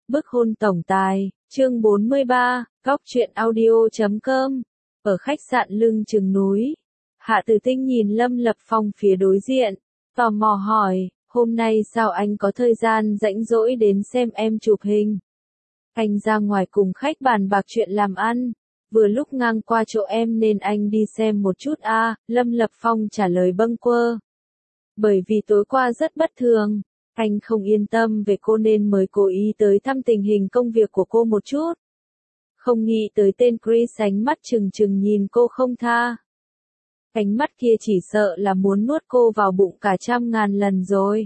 Bức hôn tổng tài, chương 43, góc truyện audio.com. Ở khách sạn lưng chừng núi, Hạ Tử Tinh nhìn Lâm Lập Phong phía đối diện, tò mò hỏi, hôm nay sao anh có thời gian rảnh rỗi đến xem em chụp hình? Anh ra ngoài cùng khách bàn bạc chuyện làm ăn, vừa lúc ngang qua chỗ em nên anh đi xem một chút a. Lâm Lập Phong trả lời bâng quơ. Bởi vì tối qua rất bất thường, anh không yên tâm về cô nên mới cố ý tới thăm tình hình công việc của cô một chút. Không nghĩ tới tên Chris ánh mắt trừng trừng nhìn cô không tha. Ánh mắt kia chỉ sợ là muốn nuốt cô vào bụng cả 100.000 lần rồi.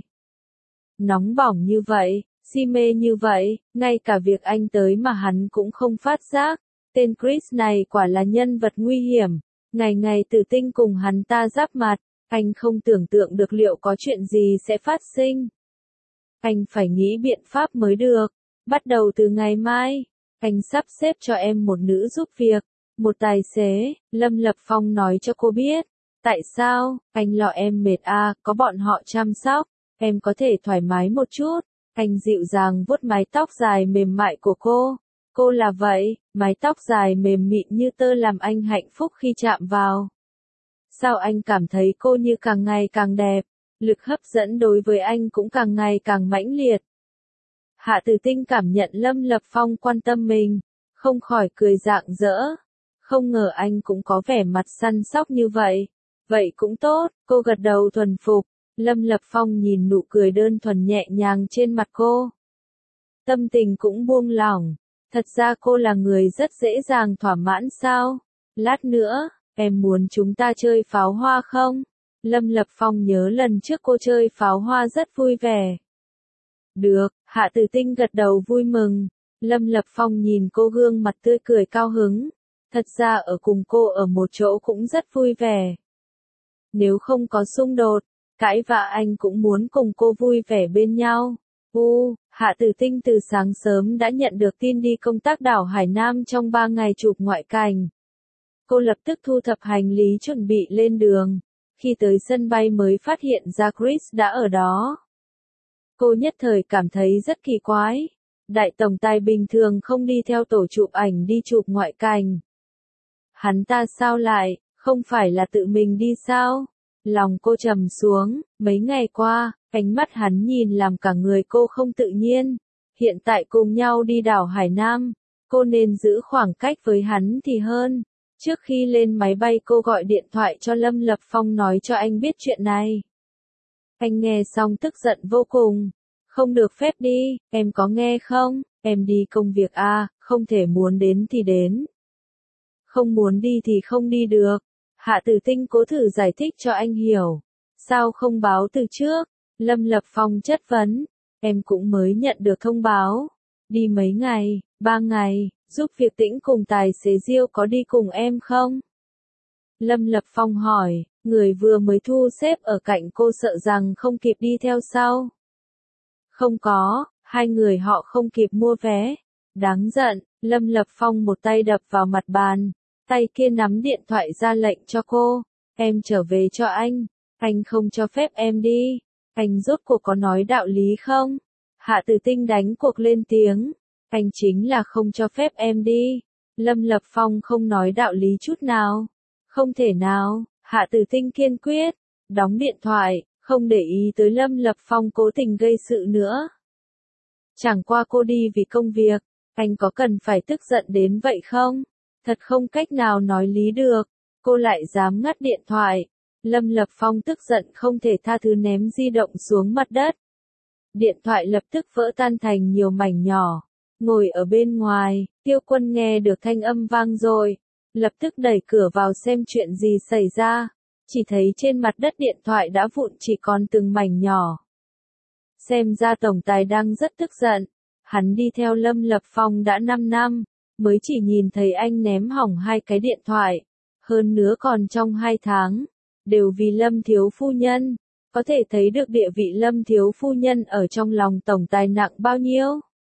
Nóng bỏng như vậy, si mê như vậy, ngay cả việc anh tới mà hắn cũng không phát giác. Tên Chris này quả là nhân vật nguy hiểm, ngày ngày Tử Tinh cùng hắn ta giáp mặt, anh không tưởng tượng được liệu có chuyện gì sẽ phát sinh. Anh phải nghĩ biện pháp mới được. Bắt đầu từ ngày mai, anh sắp xếp cho em một nữ giúp việc, một tài xế. Lâm Lập Phong nói cho cô biết. Tại sao? Anh lo em mệt à, có bọn họ chăm sóc, em có thể thoải mái một chút. Anh dịu dàng vuốt mái tóc dài mềm mại của cô. Cô là vậy, mái tóc dài mềm mịn như tơ làm anh hạnh phúc khi chạm vào. Sao anh cảm thấy cô như càng ngày càng đẹp? Lực hấp dẫn đối với anh cũng càng ngày càng mãnh liệt. Hạ Tử Tinh cảm nhận Lâm Lập Phong quan tâm mình, không khỏi cười rạng rỡ. Không ngờ anh cũng có vẻ mặt săn sóc như vậy. Vậy cũng tốt, cô gật đầu thuần phục. Lâm Lập Phong nhìn nụ cười đơn thuần nhẹ nhàng trên mặt cô. Tâm tình cũng buông lỏng. Thật ra cô là người rất dễ dàng thỏa mãn sao? Lát nữa, em muốn chúng ta chơi pháo hoa không? Lâm Lập Phong nhớ lần trước cô chơi pháo hoa rất vui vẻ. Được, Hạ Tử Tinh gật đầu vui mừng. Lâm Lập Phong nhìn cô gương mặt tươi cười cao hứng. Thật ra ở cùng cô ở một chỗ cũng rất vui vẻ. Nếu không có xung đột, cãi vã anh cũng muốn cùng cô vui vẻ bên nhau. Hạ Tử Tinh từ sáng sớm đã nhận được tin đi công tác đảo Hải Nam trong 3 ngày chụp ngoại cảnh. Cô lập tức thu thập hành lý chuẩn bị lên đường. Khi tới sân bay mới phát hiện ra Chris đã ở đó. Cô nhất thời cảm thấy rất kỳ quái. Đại tổng tài bình thường không đi theo tổ chụp ảnh đi chụp ngoại cảnh. Hắn ta sao lại, không phải là tự mình đi sao? Lòng cô trầm xuống, mấy ngày qua, ánh mắt hắn nhìn làm cả người cô không tự nhiên. Hiện tại cùng nhau đi đảo Hải Nam, cô nên giữ khoảng cách với hắn thì hơn. Trước khi lên máy bay cô gọi điện thoại cho Lâm Lập Phong nói cho anh biết chuyện này. Anh nghe xong tức giận vô cùng. Không được phép đi, em có nghe không? Em đi công việc à, không thể muốn đến thì đến. Không muốn đi thì không đi được. Hạ Tử Tinh cố thử giải thích cho anh hiểu. Sao không báo từ trước? Lâm Lập Phong chất vấn. Em cũng mới nhận được thông báo. Đi mấy ngày, 3 ngày, giúp việc Tĩnh cùng tài xế Diêu có đi cùng em không? Lâm Lập Phong hỏi, người vừa mới thu xếp ở cạnh cô sợ rằng không kịp đi theo sau. Không có, hai người họ không kịp mua vé. Đáng giận, Lâm Lập Phong một tay đập vào mặt bàn. Tay kia nắm điện thoại ra lệnh cho cô. Em trở về cho anh không cho phép em đi. Anh rốt cuộc có nói đạo lý không? Hạ Tử Tinh đánh cuộc lên tiếng. Anh chính là không cho phép em đi. Lâm Lập Phong không nói đạo lý chút nào. Không thể nào, Hạ Tử Tinh kiên quyết. Đóng điện thoại, không để ý tới Lâm Lập Phong cố tình gây sự nữa. Chẳng qua cô đi vì công việc, anh có cần phải tức giận đến vậy không? Thật không cách nào nói lý được, cô lại dám ngắt điện thoại. Lâm Lập Phong tức giận không thể tha thứ ném di động xuống mặt đất. Điện thoại lập tức vỡ tan thành nhiều mảnh nhỏ. Ngồi ở bên ngoài, Tiêu Quân nghe được thanh âm vang rồi. Lập tức đẩy cửa vào xem chuyện gì xảy ra. Chỉ thấy trên mặt đất điện thoại đã vụn chỉ còn từng mảnh nhỏ. Xem ra tổng tài đang rất tức giận. Hắn đi theo Lâm Lập Phong đã 5 năm. Mới chỉ nhìn thấy anh ném hỏng 2 cái điện thoại. Hơn nữa còn trong 2 tháng. Đều vì Lâm thiếu phu nhân. Có thể thấy được địa vị Lâm thiếu phu nhân ở trong lòng tổng tài nặng bao nhiêu.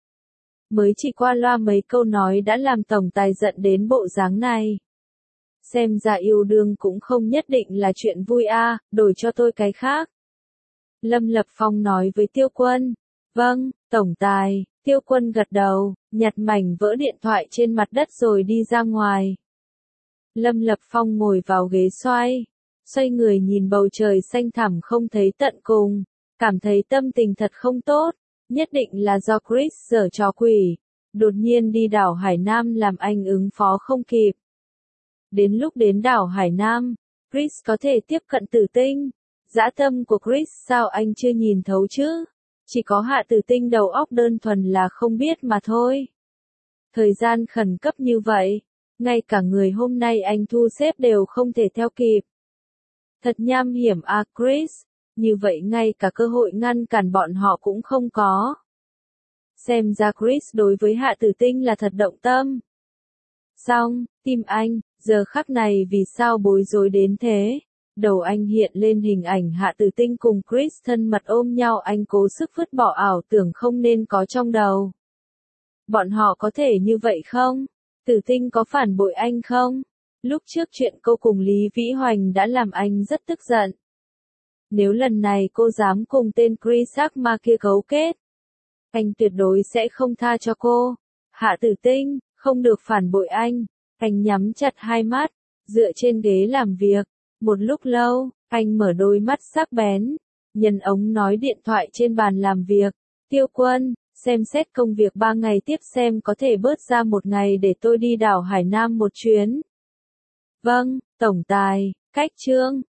Mới chỉ qua loa mấy câu nói đã làm tổng tài giận đến bộ dáng này. Xem ra yêu đương cũng không nhất định là chuyện vui à, đổi cho tôi cái khác. Lâm Lập Phong nói với Tiêu Quân. Vâng, tổng tài. Tiêu Quân gật đầu, nhặt mảnh vỡ điện thoại trên mặt đất rồi đi ra ngoài. Lâm Lập Phong ngồi vào ghế xoay người nhìn bầu trời xanh thẳm không thấy tận cùng, cảm thấy tâm tình thật không tốt, nhất định là do Chris giở trò quỷ, đột nhiên đi đảo Hải Nam làm anh ứng phó không kịp. Đến lúc đến đảo Hải Nam, Chris có thể tiếp cận Tử Tinh, dã tâm của Chris sao anh chưa nhìn thấu chứ? Chỉ có Hạ Tử Tinh đầu óc đơn thuần là không biết mà thôi. Thời gian khẩn cấp như vậy, ngay cả người hôm nay anh thu xếp đều không thể theo kịp. Thật nham hiểm à Chris, như vậy ngay cả cơ hội ngăn cản bọn họ cũng không có. Xem ra Chris đối với Hạ Tử Tinh là thật động tâm. Xong, tim anh, giờ khắc này vì sao bối rối đến thế? Đầu anh hiện lên hình ảnh Hạ Tử Tinh cùng Chris thân mật ôm nhau, anh cố sức vứt bỏ ảo tưởng không nên có trong đầu. Bọn họ có thể như vậy không? Tử Tinh có phản bội anh không? Lúc trước chuyện cô cùng Lý Vĩ Hoành đã làm anh rất tức giận. Nếu lần này cô dám cùng tên Chris ma kia cấu kết, anh tuyệt đối sẽ không tha cho cô. Hạ Tử Tinh, không được phản bội anh nhắm chặt hai mắt, dựa trên ghế làm việc. Một lúc lâu, anh mở đôi mắt sắc bén, nhân ống nói điện thoại trên bàn làm việc. Tiêu Quân, xem xét công việc 3 ngày tiếp xem có thể bớt ra 1 ngày để tôi đi đảo Hải Nam một chuyến. Vâng, tổng tài, cách chương.